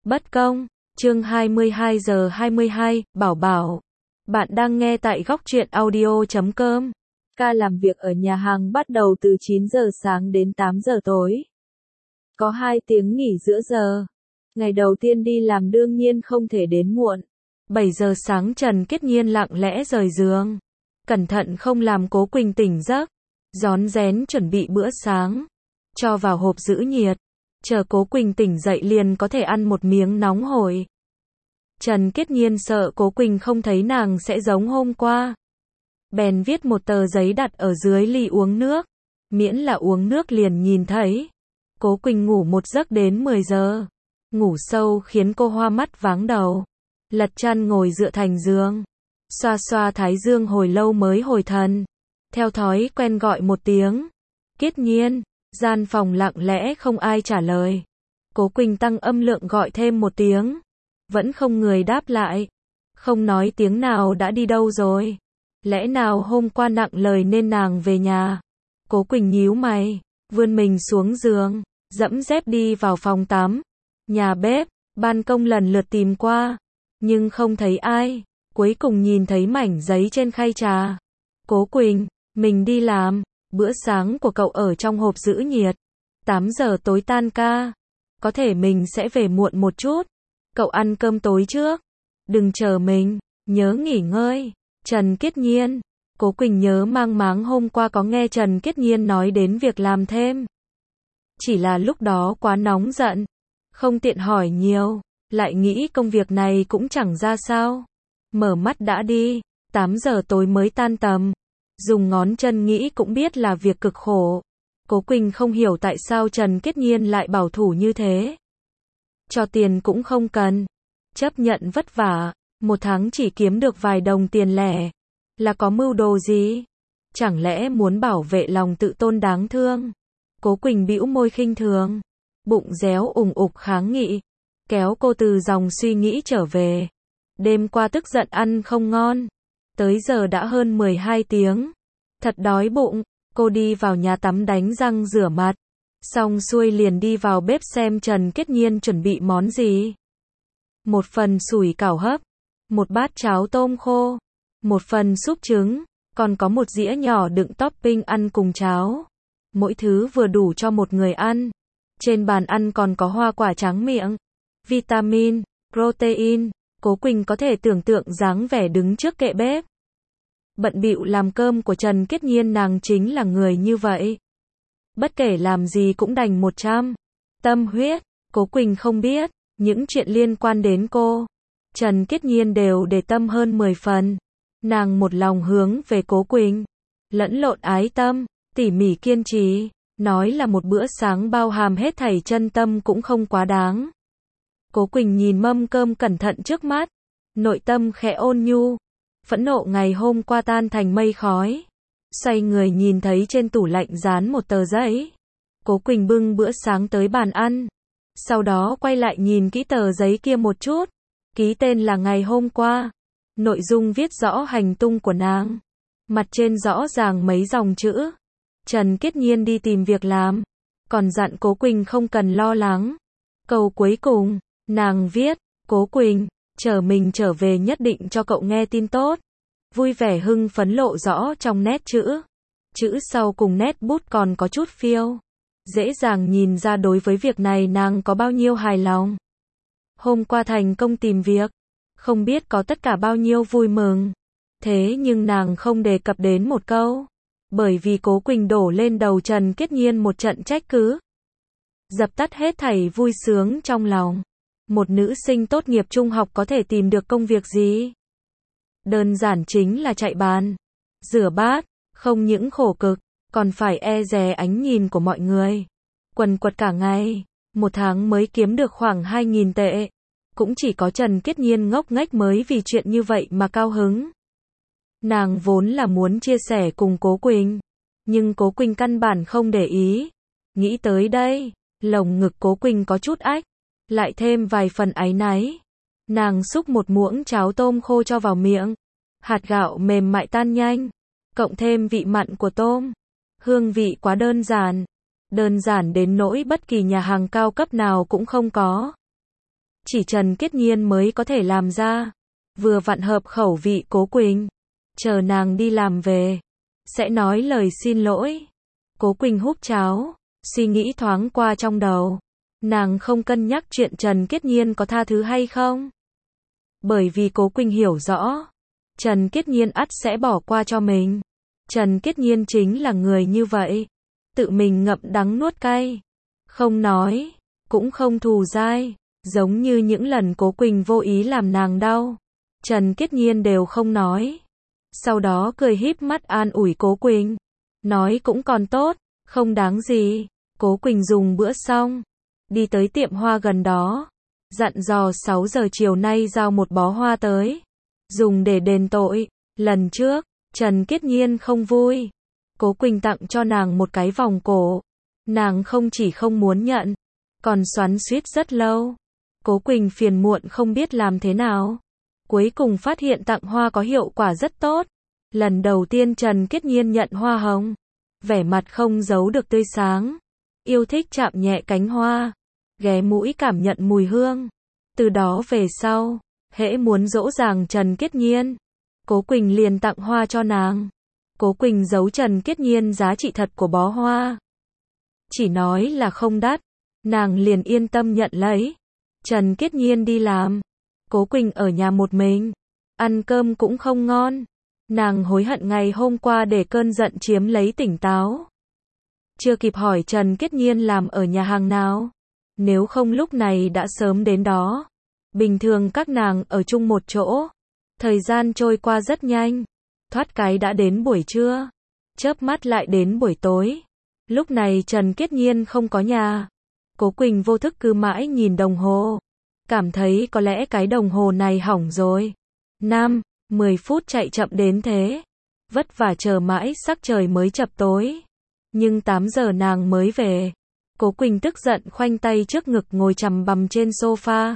Bất công, chương 22 giờ 22, Bảo Bảo. Bạn đang nghe tại góc truyện audio.com. Ca làm việc ở nhà hàng bắt đầu từ 9 giờ sáng đến 8 giờ tối. Có 2 tiếng nghỉ giữa giờ. Ngày đầu tiên đi làm đương nhiên không thể đến muộn. 7 giờ sáng Trần Kết Nhiên lặng lẽ rời giường. Cẩn thận không làm Cố Quỳnh tỉnh giấc. Rón rén chuẩn bị bữa sáng. Cho vào hộp giữ nhiệt. Chờ Cố Quỳnh tỉnh dậy liền có thể ăn một miếng nóng hổi. Trần Kết Nhiên sợ Cố Quỳnh không thấy nàng sẽ giống hôm qua. Bèn viết một tờ giấy đặt ở dưới ly uống nước. Miễn là uống nước liền nhìn thấy. Cố Quỳnh ngủ một giấc đến 10 giờ. Ngủ sâu khiến cô hoa mắt váng đầu. Lật chăn ngồi dựa thành giường. Xoa xoa thái dương hồi lâu mới hồi thần. Theo thói quen gọi một tiếng. Kết Nhiên. Gian phòng lặng lẽ không ai trả lời. Cố Quỳnh tăng âm lượng gọi thêm một tiếng. Vẫn không người đáp lại. Không nói tiếng nào đã đi đâu rồi. Lẽ nào hôm qua nặng lời nên nàng về nhà. Cố Quỳnh nhíu mày. Vươn mình xuống giường. Dẫm dép đi vào phòng tắm. Nhà bếp, ban công lần lượt tìm qua. Nhưng không thấy ai. Cuối cùng nhìn thấy mảnh giấy trên khay trà. Cố Quỳnh, mình đi làm. Bữa sáng của cậu ở trong hộp giữ nhiệt. 8 giờ tối tan ca. Có thể mình sẽ về muộn một chút. Cậu ăn cơm tối trước. Đừng chờ mình. Nhớ nghỉ ngơi. Trần Kết Nhiên. Cố Quỳnh nhớ mang máng hôm qua có nghe Trần Kết Nhiên nói đến việc làm thêm. Chỉ là lúc đó quá nóng giận. Không tiện hỏi nhiều. Lại nghĩ công việc này cũng chẳng ra sao. Mở mắt đã đi. 8 giờ tối mới tan tầm. Dùng ngón chân nghĩ cũng biết là việc cực khổ. Cố Quỳnh không hiểu tại sao Trần Kết Nhiên lại bảo thủ như thế. Cho tiền cũng không cần. Chấp nhận vất vả. Một tháng chỉ kiếm được vài đồng tiền lẻ. Là có mưu đồ gì? Chẳng lẽ muốn bảo vệ lòng tự tôn đáng thương? Cố Quỳnh bĩu môi khinh thường. Bụng réo ủng ục kháng nghị. Kéo cô từ dòng suy nghĩ trở về. Đêm qua tức giận ăn không ngon. Tới giờ đã hơn 12 tiếng. Thật đói bụng. Cô đi vào nhà tắm đánh răng rửa mặt. Xong xuôi liền đi vào bếp xem Trần Kết Nhiên chuẩn bị món gì. Một phần sủi cảo hấp. Một bát cháo tôm khô. Một phần súp trứng. Còn có một dĩa nhỏ đựng topping ăn cùng cháo. Mỗi thứ vừa đủ cho một người ăn. Trên bàn ăn còn có hoa quả tráng miệng. Vitamin, protein. Cố Quỳnh có thể tưởng tượng dáng vẻ đứng trước kệ bếp. Bận bịu làm cơm của Trần Kết Nhiên nàng chính là người như vậy. Bất kể làm gì cũng dành 100. Tâm huyết. Cố Quỳnh không biết. Những chuyện liên quan đến cô. Trần Kết Nhiên đều để tâm hơn 10 phần. Nàng một lòng hướng về Cố Quỳnh. Lẫn lộn ái tâm. Tỉ mỉ kiên trì. Nói là một bữa sáng bao hàm hết thảy chân tâm cũng không quá đáng. Cố Quỳnh nhìn mâm cơm cẩn thận trước mắt. Nội tâm khẽ ôn nhu. Phẫn nộ ngày hôm qua tan thành mây khói. Xoay người nhìn thấy trên tủ lạnh dán một tờ giấy. Cố Quỳnh bưng bữa sáng tới bàn ăn. Sau đó quay lại nhìn kỹ tờ giấy kia một chút. Ký tên là ngày hôm qua. Nội dung viết rõ hành tung của nàng. Mặt trên rõ ràng mấy dòng chữ. Trần Kết Nhiên đi tìm việc làm. Còn dặn Cố Quỳnh không cần lo lắng. Câu cuối cùng, nàng viết, Cố Quỳnh, chờ mình trở về nhất định cho cậu nghe tin tốt. Vui vẻ hưng phấn lộ rõ trong nét chữ. Chữ sau cùng nét bút còn có chút phiêu. Dễ dàng nhìn ra đối với việc này nàng có bao nhiêu hài lòng. Hôm qua thành công tìm việc. Không biết có tất cả bao nhiêu vui mừng. Thế nhưng nàng không đề cập đến một câu. Bởi vì Cố Quỳnh đổ lên đầu Trần Kết Nhiên một trận trách cứ. Dập tắt hết thảy vui sướng trong lòng. Một nữ sinh tốt nghiệp trung học có thể tìm được công việc gì? Đơn giản chính là chạy bàn, rửa bát, không những khổ cực, còn phải e dè ánh nhìn của mọi người. Quần quật cả ngày, một tháng mới kiếm được khoảng 2.000 tệ. Cũng chỉ có Trần Kết Nhiên ngốc nghếch mới vì chuyện như vậy mà cao hứng. Nàng vốn là muốn chia sẻ cùng Cố Quỳnh, nhưng Cố Quỳnh căn bản không để ý. Nghĩ tới đây, lồng ngực Cố Quỳnh có chút ách, lại thêm vài phần áy náy. Nàng xúc một muỗng cháo tôm khô cho vào miệng. Hạt gạo mềm mại tan nhanh, cộng thêm vị mặn của tôm. Hương vị quá đơn giản. Đơn giản đến nỗi bất kỳ nhà hàng cao cấp nào cũng không có. chỉ Trần Kết Nhiên mới có thể làm ra. Vừa vặn hợp khẩu vị Cố Quỳnh. Chờ nàng đi làm về, sẽ nói lời xin lỗi. Cố Quỳnh húp cháo, suy nghĩ thoáng qua trong đầu. Nàng không cân nhắc chuyện Trần Kết Nhiên có tha thứ hay không. Bởi vì Cố Quỳnh hiểu rõ, Trần Kết Nhiên ắt sẽ bỏ qua cho mình. Trần Kết Nhiên chính là người như vậy. Tự mình ngậm đắng nuốt cay. Không nói, cũng không thù dai. Giống như những lần Cố Quỳnh vô ý làm nàng đau, Trần Kết Nhiên đều không nói. Sau đó cười híp mắt an ủi Cố Quỳnh. Nói cũng còn tốt, không đáng gì. Cố Quỳnh dùng bữa xong, đi tới tiệm hoa gần đó. Dặn dò 6 giờ chiều nay giao một bó hoa tới. Dùng để đền tội. Lần trước, Trần Kết Nhiên không vui. Cố Quỳnh tặng cho nàng một cái vòng cổ. Nàng không chỉ không muốn nhận, còn xoắn xuýt rất lâu. Cố Quỳnh phiền muộn không biết làm thế nào. Cuối cùng phát hiện tặng hoa có hiệu quả rất tốt. Lần đầu tiên Trần Kết Nhiên nhận hoa hồng, vẻ mặt không giấu được tươi sáng. Yêu thích chạm nhẹ cánh hoa, ghé mũi cảm nhận mùi hương. Từ đó về sau, hễ muốn dỗ dành Trần Kết Nhiên, Cố Quỳnh liền tặng hoa cho nàng. Cố Quỳnh giấu Trần Kết Nhiên giá trị thật của bó hoa. Chỉ nói là không đắt, nàng liền yên tâm nhận lấy. Trần Kết Nhiên đi làm, Cố Quỳnh ở nhà một mình, ăn cơm cũng không ngon. Nàng hối hận ngày hôm qua để cơn giận chiếm lấy tỉnh táo. Chưa kịp hỏi Trần Kết Nhiên làm ở nhà hàng nào. Nếu không lúc này đã sớm đến đó. Bình thường các nàng ở chung một chỗ. Thời gian trôi qua rất nhanh. Thoát cái đã đến buổi trưa. Chớp mắt lại đến buổi tối. Lúc này Trần Kết Nhiên không có nhà. Cố Quỳnh vô thức cứ mãi nhìn đồng hồ. Cảm thấy có lẽ cái đồng hồ này hỏng rồi. 10 phút chạy chậm đến thế. Vất vả chờ mãi sắc trời mới chập tối. Nhưng 8 giờ nàng mới về. Cố Quỳnh tức giận khoanh tay trước ngực ngồi chằm bằm trên sofa.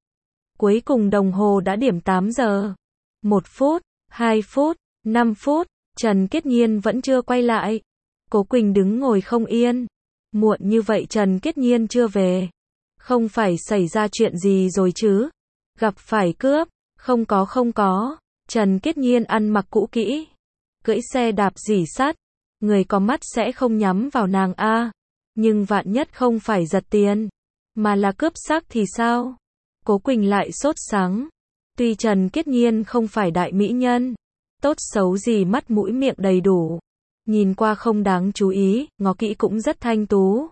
Cuối cùng đồng hồ đã điểm 8 giờ. 1 phút, 2 phút, 5 phút, Trần Kết Nhiên vẫn chưa quay lại. Cố Quỳnh đứng ngồi không yên. Muộn như vậy Trần Kết Nhiên chưa về. Không phải xảy ra chuyện gì rồi chứ? Gặp phải cướp? Không có. Trần Kết Nhiên ăn mặc cũ kỹ, cưỡi xe đạp rỉ sắt, người có mắt sẽ không nhắm vào nàng a. Nhưng vạn nhất không phải giật tiền, mà là cướp xác thì sao? Cố Quỳnh lại sốt sắng. Tuy Trần Kết Nhiên không phải đại mỹ nhân, tốt xấu gì mắt mũi miệng đầy đủ, nhìn qua không đáng chú ý, ngó kỹ cũng rất thanh tú.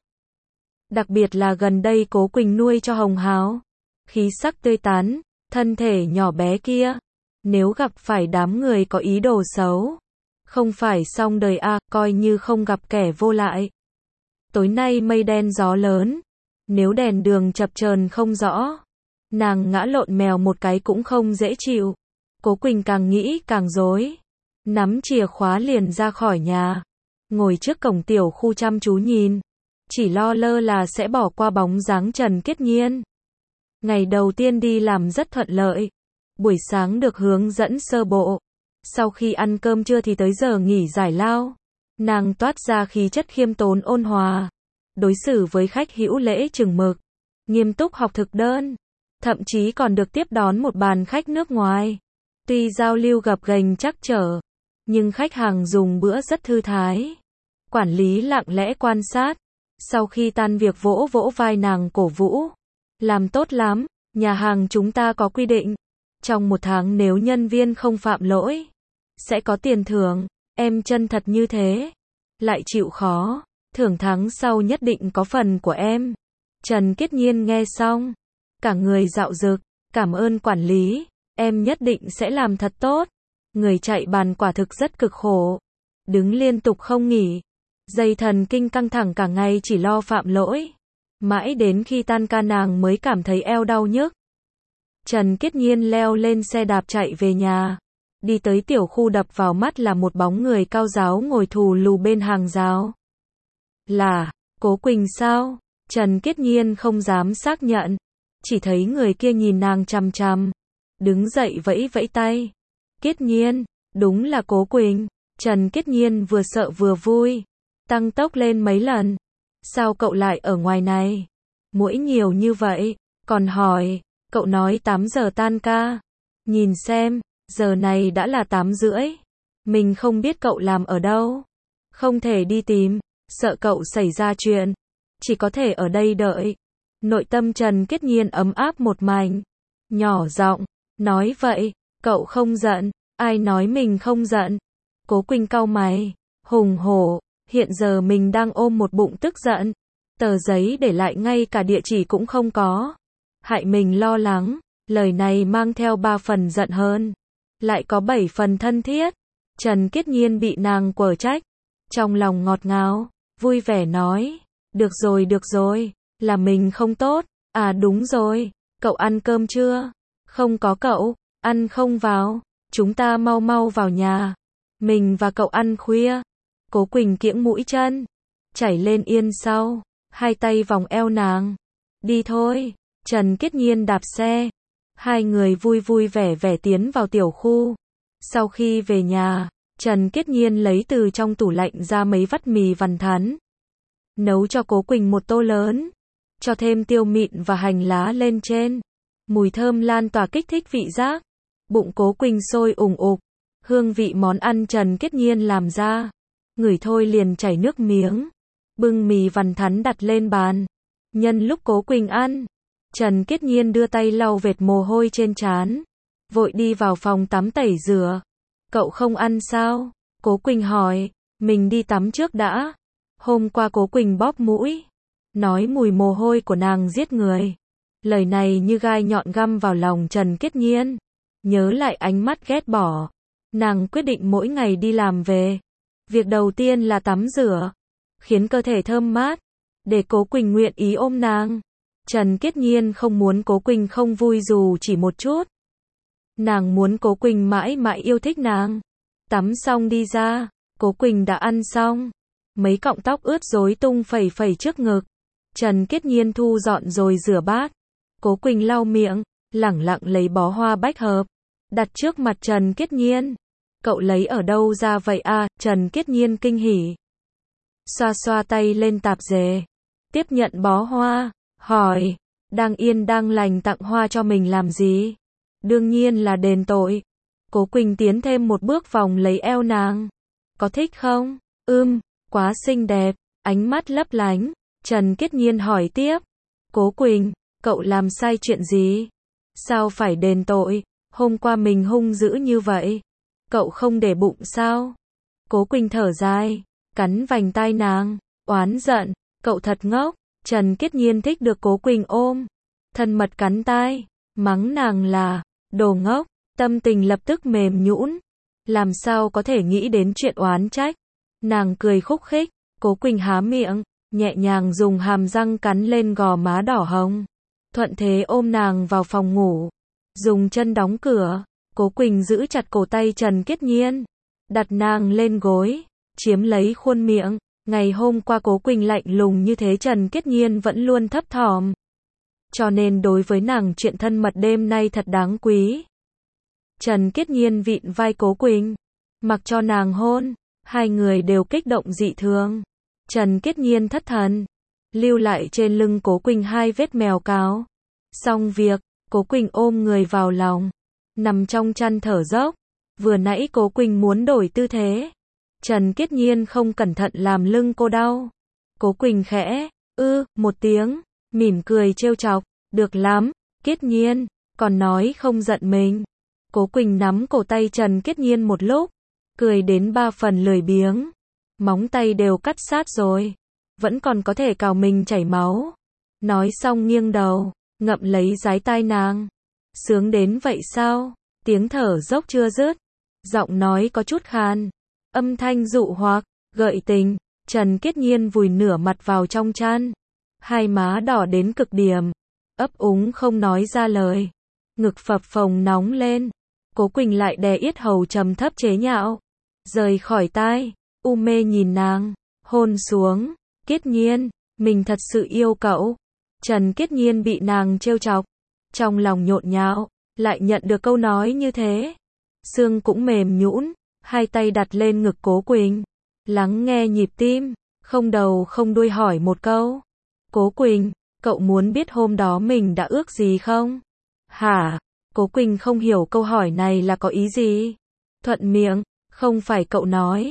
Đặc biệt là gần đây Cố Quỳnh nuôi cho hồng hào, khí sắc tươi tắn, thân thể nhỏ bé kia. Nếu gặp phải đám người có ý đồ xấu, không phải xong đời a, coi như không gặp kẻ vô lại. Tối nay mây đen gió lớn, nếu đèn đường chập chờn không rõ, nàng ngã lộn mèo một cái cũng không dễ chịu. Cố Quỳnh càng nghĩ càng rối, nắm chìa khóa liền ra khỏi nhà, ngồi trước cổng tiểu khu chăm chú nhìn, chỉ lo lơ là sẽ bỏ qua bóng dáng Trần Kết Nhiên. Ngày đầu tiên đi làm rất thuận lợi. Buổi sáng được hướng dẫn sơ bộ. Sau khi ăn cơm trưa thì tới giờ nghỉ giải lao. Nàng toát ra khí chất khiêm tốn ôn hòa. Đối xử với khách hữu lễ chừng mực. Nghiêm túc học thực đơn. Thậm chí còn được tiếp đón một bàn khách nước ngoài. Tuy giao lưu gập ghềnh trắc trở, nhưng khách hàng dùng bữa rất thư thái. Quản lý lặng lẽ quan sát. Sau khi tan việc vỗ vỗ vai nàng cổ vũ. Làm tốt lắm, nhà hàng chúng ta có quy định. Trong 1 tháng nếu nhân viên không phạm lỗi, sẽ có tiền thưởng. Em chân thật như thế, lại chịu khó, thưởng tháng sau nhất định có phần của em. Trần Kết Nhiên nghe xong, cả người dạo dực, cảm ơn quản lý, em nhất định sẽ làm thật tốt. Người chạy bàn quả thực rất cực khổ, đứng liên tục không nghỉ, dây thần kinh căng thẳng cả ngày chỉ lo phạm lỗi. Mãi đến khi tan ca nàng mới cảm thấy eo đau nhức. Trần Kết Nhiên leo lên xe đạp chạy về nhà. Đi tới tiểu khu đập vào mắt là một bóng người cao ráo ngồi thù lù bên hàng rào. Là Cố Quỳnh sao? Trần Kết Nhiên không dám xác nhận. Chỉ thấy người kia nhìn nàng chằm chằm. Đứng dậy vẫy vẫy tay. Kết Nhiên, đúng là Cố Quỳnh. Trần Kết Nhiên vừa sợ vừa vui. Tăng tốc lên mấy lần. Sao cậu lại ở ngoài này? Muỗi nhiều như vậy. Còn hỏi, Cậu nói 8 giờ tan ca. Nhìn xem, giờ này đã là 8 rưỡi. Mình không biết cậu làm ở đâu. Không thể đi tìm, sợ cậu xảy ra chuyện. Chỉ có thể ở đây đợi. Nội tâm Trần Kết Nhiên ấm áp một mảnh. Nhỏ giọng, nói vậy, cậu không giận. Ai nói mình không giận? Cố Quỳnh cau mày, hùng hổ, hiện giờ mình đang ôm một bụng tức giận. Tờ giấy để lại ngay cả địa chỉ cũng không có. Hại mình lo lắng, lời này mang theo 3 phần giận hơn. Lại có 7 phần thân thiết. Trần Kết Nhiên bị nàng quở trách. Trong lòng ngọt ngào, vui vẻ nói. Được rồi, là mình không tốt. À đúng rồi, cậu ăn cơm chưa? Không có cậu, ăn không vào. Chúng ta mau mau vào nhà. Mình và cậu ăn khuya. Cố Quỳnh kiễng mũi chân, chảy lên yên sau, hai tay vòng eo nàng. Đi thôi. Trần Kết Nhiên đạp xe. Hai người vui vui vẻ vẻ tiến vào tiểu khu. Sau khi về nhà, Trần Kết Nhiên lấy từ trong tủ lạnh ra mấy vắt mì vằn thắn. Nấu cho Cố Quỳnh một tô lớn. Cho thêm tiêu mịn và hành lá lên trên. Mùi thơm lan tỏa kích thích vị giác. Bụng Cố Quỳnh sôi ủng ục. Hương vị món ăn Trần Kết Nhiên làm ra. Ngửi thôi liền chảy nước miếng. Bưng mì vằn thắn đặt lên bàn. Nhân lúc Cố Quỳnh ăn, Trần Kết Nhiên đưa tay lau vệt mồ hôi trên trán. Vội đi vào phòng tắm tẩy rửa. Cậu không ăn sao? Cố Quỳnh hỏi. Mình đi tắm trước đã. Hôm qua Cố Quỳnh bóp mũi. Nói mùi mồ hôi của nàng giết người. Lời này như gai nhọn găm vào lòng Trần Kết Nhiên. Nhớ lại ánh mắt ghét bỏ. Nàng quyết định mỗi ngày đi làm về. Việc đầu tiên là tắm rửa. Khiến cơ thể thơm mát. Để Cố Quỳnh nguyện ý ôm nàng. Trần Kết Nhiên không muốn Cố Quỳnh không vui dù chỉ một chút. Nàng muốn Cố Quỳnh mãi mãi yêu thích nàng. Tắm xong đi ra. Cố Quỳnh đã ăn xong. Mấy cọng tóc ướt rối tung phẩy phẩy trước ngực. Trần Kết Nhiên thu dọn rồi rửa bát. Cố Quỳnh lau miệng, lẳng lặng lấy bó hoa bách hợp. Đặt trước mặt Trần Kết Nhiên. Cậu lấy ở đâu ra vậy à? Trần Kết Nhiên kinh hỉ. Xoa xoa tay lên tạp dề. Tiếp nhận bó hoa. Hỏi. Đang yên đang lành tặng hoa cho mình làm gì? Đương nhiên là đền tội. Cố Quỳnh tiến thêm một bước vòng lấy eo nàng. Có thích không? Quá xinh đẹp. Ánh mắt lấp lánh. Trần Kết Nhiên hỏi tiếp. Cố Quỳnh, cậu làm sai chuyện gì? Sao phải đền tội? Hôm qua mình hung dữ như vậy. Cậu không để bụng sao? Cố Quỳnh thở dài, cắn vành tai nàng, oán giận. Cậu thật ngốc. Trần Kết Nhiên thích được Cố Quỳnh ôm. Thân mật cắn tai, mắng nàng là đồ ngốc. Tâm tình lập tức mềm nhũn. Làm sao có thể nghĩ đến chuyện oán trách. Nàng cười khúc khích. Cố Quỳnh há miệng, nhẹ nhàng dùng hàm răng cắn lên gò má đỏ hồng. Thuận thế ôm nàng vào phòng ngủ. Dùng chân đóng cửa. Cố Quỳnh giữ chặt cổ tay Trần Kết Nhiên. Đặt nàng lên gối. Chiếm lấy khuôn miệng. Ngày hôm qua Cố Quỳnh lạnh lùng như thế Trần Kết Nhiên vẫn luôn thấp thỏm. Cho nên đối với nàng chuyện thân mật đêm nay thật đáng quý. Trần Kết Nhiên vịn vai Cố Quỳnh. Mặc cho nàng hôn. Hai người đều kích động dị thường. Trần Kết Nhiên thất thần. Lưu lại trên lưng Cố Quỳnh 2 vết mèo cáo. Xong việc, Cố Quỳnh ôm người vào lòng. Nằm trong chăn thở dốc. Vừa nãy Cố Quỳnh muốn đổi tư thế. Trần Kết Nhiên không cẩn thận làm lưng cô đau. Cố Quỳnh khẽ, một tiếng, mỉm cười trêu chọc. Được lắm, Kết Nhiên, còn nói không giận mình. Cố Quỳnh nắm cổ tay Trần Kết Nhiên một lúc. Cười đến 3 phần lười biếng. Móng tay đều cắt sát rồi. Vẫn còn có thể cào mình chảy máu. Nói xong nghiêng đầu, ngậm lấy dái tai nàng. Sướng đến vậy sao? Tiếng thở dốc chưa dứt. Giọng nói có chút khan. Âm thanh dụ hoặc, gợi tình. Trần Kết Nhiên vùi nửa mặt vào trong chăn. Hai má đỏ đến cực điểm. Ấp úng không nói ra lời. Ngực phập phồng nóng lên. Cố Quỳnh lại đè yết hầu trầm thấp chế nhạo. Rời khỏi tai. Mê nhìn nàng. Hôn xuống. Kết Nhiên, mình thật sự yêu cậu. Trần Kết Nhiên bị nàng trêu chọc. Trong lòng nhộn nhạo. Lại nhận được câu nói như thế. Xương cũng mềm nhũn. Hai tay đặt lên ngực Cố Quỳnh. Lắng nghe nhịp tim. Không đầu không đuôi hỏi một câu. Cố Quỳnh, cậu muốn biết hôm đó mình đã ước gì không? Hả? Cố Quỳnh không hiểu câu hỏi này là có ý gì. Thuận miệng, không phải cậu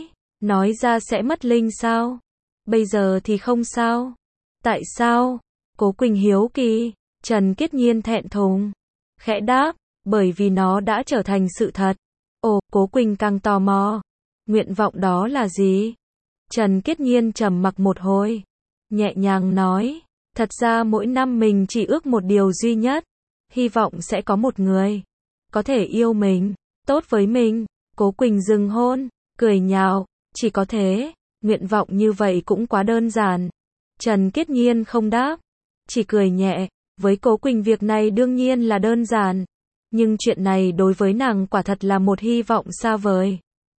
nói ra sẽ mất linh sao? Bây giờ thì không sao. Tại sao? Cố Quỳnh hiếu kỳ. Trần Kiết Nhiên thẹn thùng, khẽ đáp, bởi vì nó đã trở thành sự thật. Ồ, Cố Quỳnh càng tò mò. Nguyện vọng đó là gì? Trần Kiết Nhiên trầm mặc một hồi, nhẹ nhàng nói, thật ra mỗi năm mình chỉ ước một điều duy nhất, hy vọng sẽ có một người có thể yêu mình, tốt với mình. Cố Quỳnh dừng hôn, cười nhạo, chỉ có thế, nguyện vọng như vậy cũng quá đơn giản. Trần Kiết Nhiên không đáp, chỉ cười nhẹ, với Cố Quỳnh việc này đương nhiên là đơn giản, nhưng chuyện này đối với nàng quả thật là một hy vọng xa vời.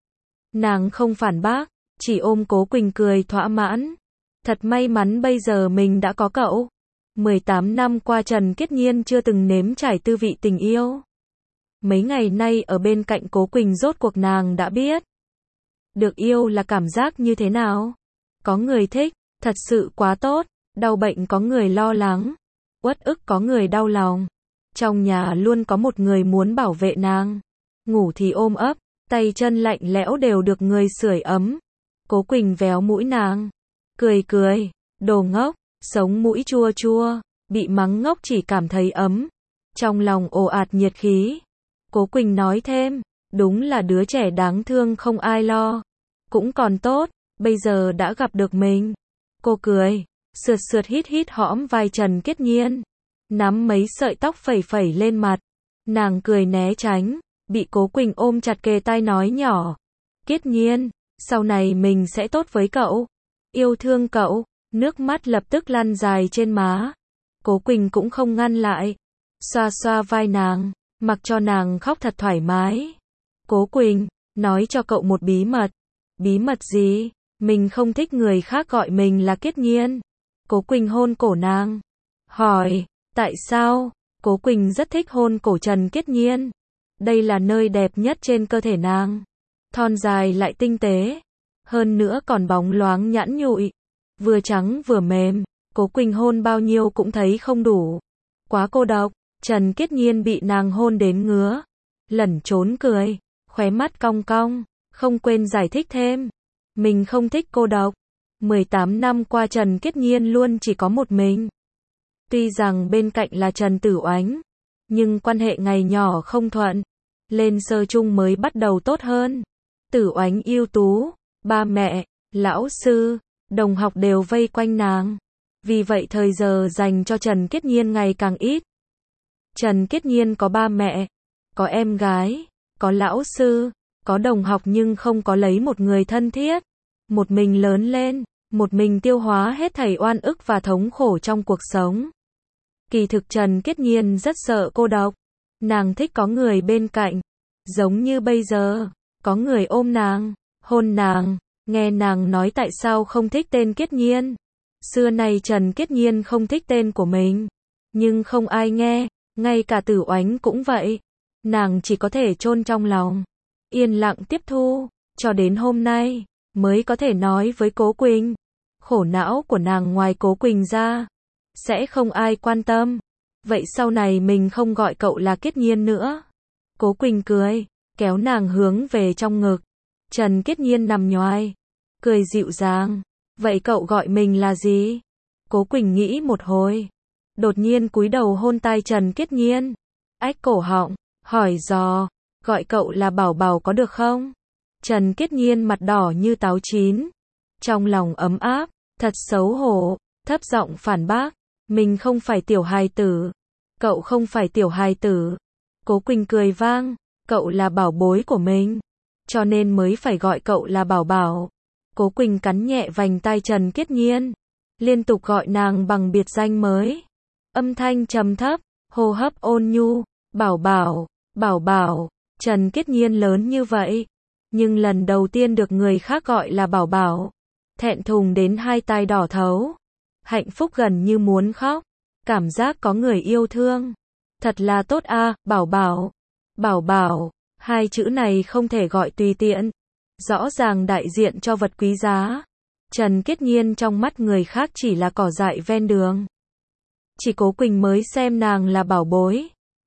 Nàng không phản bác, chỉ ôm Cố Quỳnh cười thỏa mãn. Thật may mắn bây giờ mình đã có cậu. 18 năm qua Trần Kiết Nhiên chưa từng nếm trải tư vị tình yêu. Mấy ngày nay ở bên cạnh Cố Quỳnh rốt cuộc nàng đã biết. Được yêu là cảm giác như thế nào? Có người thích, thật sự quá tốt. Đau bệnh có người lo lắng. Uất ức có người đau lòng. Trong nhà luôn có một người muốn bảo vệ nàng. Ngủ thì ôm ấp, tay chân lạnh lẽo đều được người sưởi ấm. Cố Quỳnh véo mũi nàng, cười cười, đồ ngốc, sống mũi chua chua, bị mắng ngốc chỉ cảm thấy ấm. Trong lòng ồ ạt nhiệt khí. Cố Quỳnh nói thêm, đúng là đứa trẻ đáng thương không ai lo. Cũng còn tốt, bây giờ đã gặp được mình. Cô cười, sượt sượt hít hít hõm vai Trần Kiết Nhiên, nắm mấy sợi tóc phẩy phẩy lên mặt. Nàng cười né tránh, bị Cố Quỳnh ôm chặt kề tai nói nhỏ, Kiết Nhiên, sau này mình sẽ tốt với cậu, yêu thương cậu. Nước mắt lập tức lăn dài trên má. Cố Quỳnh cũng không ngăn lại, xoa xoa vai nàng, mặc cho nàng khóc thật thoải mái. Cố Quỳnh, nói cho cậu một bí mật. Bí mật gì? Mình không thích người khác gọi mình là Kiết Nhiên. Cố Quỳnh hôn cổ nàng, hỏi, tại sao? Cố Quỳnh rất thích hôn cổ Trần Kiết Nhiên. Đây là nơi đẹp nhất trên cơ thể nàng. Thon dài lại tinh tế, hơn nữa còn bóng loáng nhẵn nhụi, vừa trắng vừa mềm. Cố Quỳnh hôn bao nhiêu cũng thấy không đủ, quá cô độc. Trần Kiết Nhiên bị nàng hôn đến ngứa, lẩn trốn cười, khóe mắt cong cong, không quên giải thích thêm, mình không thích cô độc. 18 năm qua Trần Kiết Nhiên luôn chỉ có một mình. Tuy rằng bên cạnh là Trần Tử Oánh, nhưng quan hệ ngày nhỏ không thuận, lên sơ chung mới bắt đầu tốt hơn. Tử Oánh ưu tú, ba mẹ, lão sư, đồng học đều vây quanh nàng. Vì vậy thời giờ dành cho Trần Kiết Nhiên ngày càng ít. Trần Kiết Nhiên có ba mẹ, có em gái, có lão sư, có đồng học nhưng không có lấy một người thân thiết. Một mình lớn lên, một mình tiêu hóa hết thảy oan ức và thống khổ trong cuộc sống. Kỳ thực Trần Kiết Nhiên rất sợ cô độc. Nàng thích có người bên cạnh, giống như bây giờ, có người ôm nàng, hôn nàng, nghe nàng nói tại sao không thích tên Kiết Nhiên. Xưa nay Trần Kiết Nhiên không thích tên của mình, nhưng không ai nghe, ngay cả Tử Oánh cũng vậy. Nàng chỉ có thể chôn trong lòng, yên lặng tiếp thu, cho đến hôm nay, mới có thể nói với Cố Quỳnh. Khổ não của nàng ngoài Cố Quỳnh ra, sẽ không ai quan tâm. Vậy sau này mình không gọi cậu là Kiết Nhiên nữa. Cố Quỳnh cười, kéo nàng hướng về trong ngực. Trần Kiết Nhiên nằm nhoài, cười dịu dàng. Vậy cậu gọi mình là gì? Cố Quỳnh nghĩ một hồi, đột nhiên cúi đầu hôn tai Trần Kiết Nhiên. Ách cổ họng, hỏi dò, gọi cậu là Bảo Bảo có được không? Trần Kiết Nhiên mặt đỏ như táo chín, trong lòng ấm áp, thật xấu hổ, thấp giọng phản bác, mình không phải tiểu hài tử. Cậu không phải tiểu hài tử. Cố Quỳnh cười vang, cậu là bảo bối của mình, cho nên mới phải gọi cậu là Bảo Bảo. Cố Quỳnh cắn nhẹ vành tai Trần Kiết Nhiên, liên tục gọi nàng bằng biệt danh mới. Âm thanh trầm thấp, hô hấp ôn nhu, Bảo Bảo, Bảo Bảo. Trần Kiết Nhiên lớn như vậy, nhưng lần đầu tiên được người khác gọi là Bảo Bảo, thẹn thùng đến hai tai đỏ thấu, hạnh phúc gần như muốn khóc, cảm giác có người yêu thương. Thật là tốt a, Bảo Bảo. Bảo Bảo, hai chữ này không thể gọi tùy tiện, rõ ràng đại diện cho vật quý giá. Trần Kiết Nhiên trong mắt người khác chỉ là cỏ dại ven đường. Chỉ Cố Quỳnh mới xem nàng là bảo bối.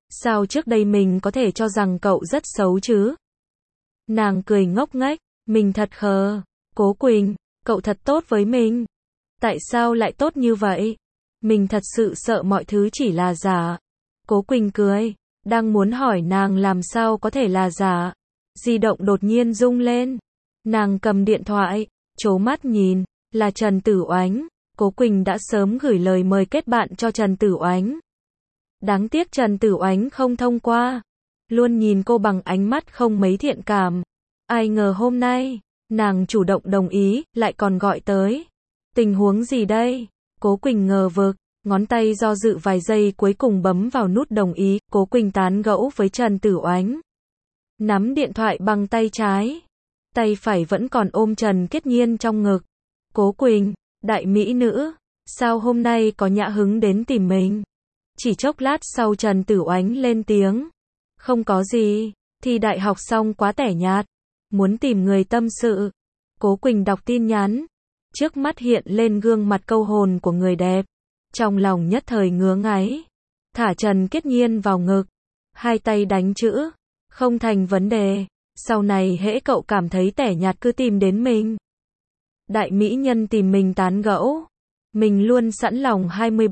Sao trước đây mình có thể cho rằng cậu rất xấu chứ? Nàng cười ngốc nghếch, mình thật khờ. Cố Quỳnh, cậu thật tốt với mình. Tại sao lại tốt như vậy? Mình thật sự sợ mọi thứ chỉ là giả. Cố Quỳnh cười, đang muốn hỏi nàng làm sao có thể là giả. Di động đột nhiên rung lên. Nàng cầm điện thoại, trố mắt nhìn, là Trần Tử Oánh. Cố Quỳnh đã sớm gửi lời mời kết bạn cho Trần Tử Oánh. Đáng tiếc Trần Tử Oánh không thông qua. Luôn nhìn cô bằng ánh mắt không mấy thiện cảm. Ai ngờ hôm nay, nàng chủ động đồng ý, lại còn gọi tới. Tình huống gì đây? Cố Quỳnh ngờ vực, ngón tay do dự vài giây cuối cùng bấm vào nút đồng ý. Cố Quỳnh tán gẫu với Trần Tử Oánh. Nắm điện thoại bằng tay trái. Tay phải vẫn còn ôm Trần Kết Nhiên trong ngực. Cố Quỳnh, đại mỹ nữ, sao hôm nay có nhã hứng đến tìm mình? Chỉ chốc lát sau Trần Tử Oánh lên tiếng. Không có gì, thi đại học xong quá tẻ nhạt. Muốn tìm người tâm sự. Cố Quỳnh đọc tin nhắn. Trước mắt hiện lên gương mặt câu hồn của người đẹp. Trong lòng nhất thời ngứa ngáy. Thả Trần Kết Nhiên vào ngực. Hai tay đánh chữ. Không thành vấn đề. Sau này hễ cậu cảm thấy tẻ nhạt cứ tìm đến mình. Đại mỹ nhân tìm mình tán gẫu. Mình luôn sẵn lòng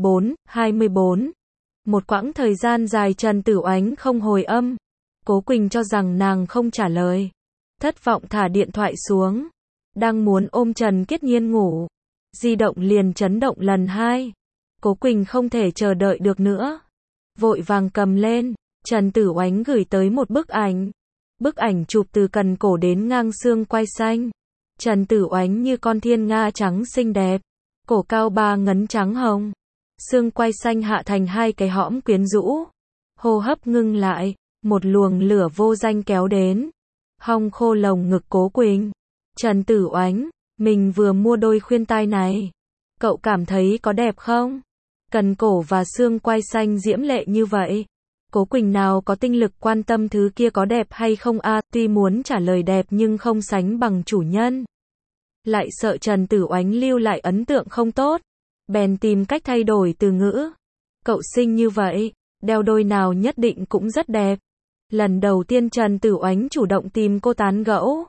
24. Một quãng thời gian dài Trần Tử Oánh không hồi âm. Cố Quỳnh cho rằng nàng không trả lời. Thất vọng thả điện thoại xuống. Đang muốn ôm Trần Kết Nhiên ngủ. Di động liền chấn động lần 2. Cố Quỳnh không thể chờ đợi được nữa. Vội vàng cầm lên. Trần Tử Oánh gửi tới một bức ảnh. Bức ảnh chụp từ cần cổ đến ngang xương quai xanh. Trần Tử Oánh như con thiên nga trắng xinh đẹp. Cổ cao 3 ngấn trắng hồng. Xương quai xanh hạ thành 2 cái hõm quyến rũ. Hô hấp ngưng lại. Một luồng lửa vô danh kéo đến. Hong khô lồng ngực Cố Quỳnh. Trần Tử Oánh, mình vừa mua đôi khuyên tai này. Cậu cảm thấy có đẹp không? Cần cổ và xương quai xanh diễm lệ như vậy. Cố Quỳnh nào có tinh lực quan tâm thứ kia có đẹp hay không à, tuy muốn trả lời đẹp nhưng không sánh bằng chủ nhân. Lại sợ Trần Tử Oánh lưu lại ấn tượng không tốt. Bèn tìm cách thay đổi từ ngữ. Cậu xinh như vậy, đeo đôi nào nhất định cũng rất đẹp. Lần đầu tiên Trần Tử Oánh chủ động tìm cô tán gẫu.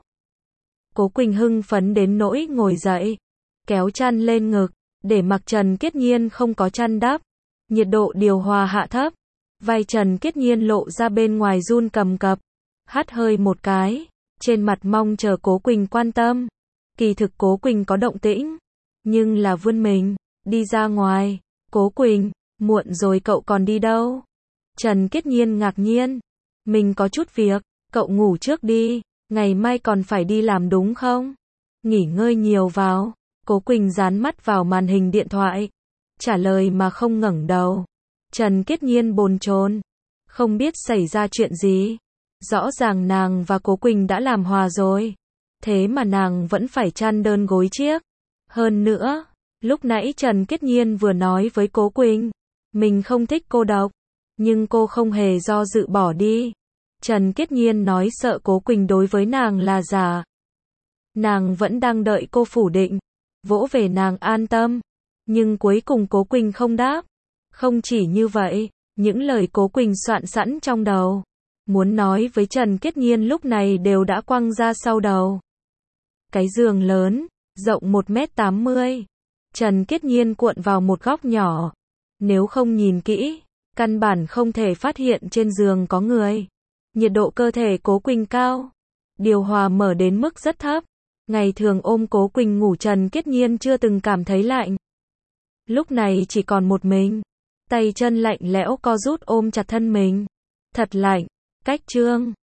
Cố Quỳnh hưng phấn đến nỗi ngồi dậy. Kéo chăn lên ngực, để mặc Trần Kết Nhiên không có chăn đắp. Nhiệt độ điều hòa hạ thấp. Vai Trần Kết Nhiên lộ ra bên ngoài run cầm cập. Hắt hơi một cái. Trên mặt mong chờ Cố Quỳnh quan tâm. Kỳ thực Cố Quỳnh có động tĩnh. Nhưng là vươn mình. Đi ra ngoài. Cố Quỳnh, muộn rồi cậu còn đi đâu? Trần Kết Nhiên ngạc nhiên. Mình có chút việc. Cậu ngủ trước đi. Ngày mai còn phải đi làm đúng không? Nghỉ ngơi nhiều vào. Cố Quỳnh dán mắt vào màn hình điện thoại. Trả lời mà không ngẩng đầu. Trần Kết Nhiên bồn chồn. Không biết xảy ra chuyện gì. Rõ ràng nàng và Cố Quỳnh đã làm hòa rồi. Thế mà nàng vẫn phải chăn đơn gối chiếc. Hơn nữa, lúc nãy Trần Kết Nhiên vừa nói với Cố Quỳnh. Mình không thích cô độc. Nhưng cô không hề do dự bỏ đi. Trần Kết Nhiên nói sợ Cố Quỳnh đối với nàng là giả. Nàng vẫn đang đợi cô phủ định. Vỗ về nàng an tâm. Nhưng cuối cùng Cố Quỳnh không đáp. Không chỉ như vậy, những lời Cố Quỳnh soạn sẵn trong đầu. Muốn nói với Trần Kết Nhiên lúc này đều đã quăng ra sau đầu. Cái giường lớn, rộng 1m80. Trần Kết Nhiên cuộn vào một góc nhỏ. Nếu không nhìn kỹ, căn bản không thể phát hiện trên giường có người. Nhiệt độ cơ thể Cố Quỳnh cao. Điều hòa mở đến mức rất thấp. Ngày thường ôm Cố Quỳnh ngủ Trần Kết Nhiên chưa từng cảm thấy lạnh. Lúc này chỉ còn một mình. Tay chân lạnh lẽo co rút ôm chặt thân mình. Thật lạnh. Cách chương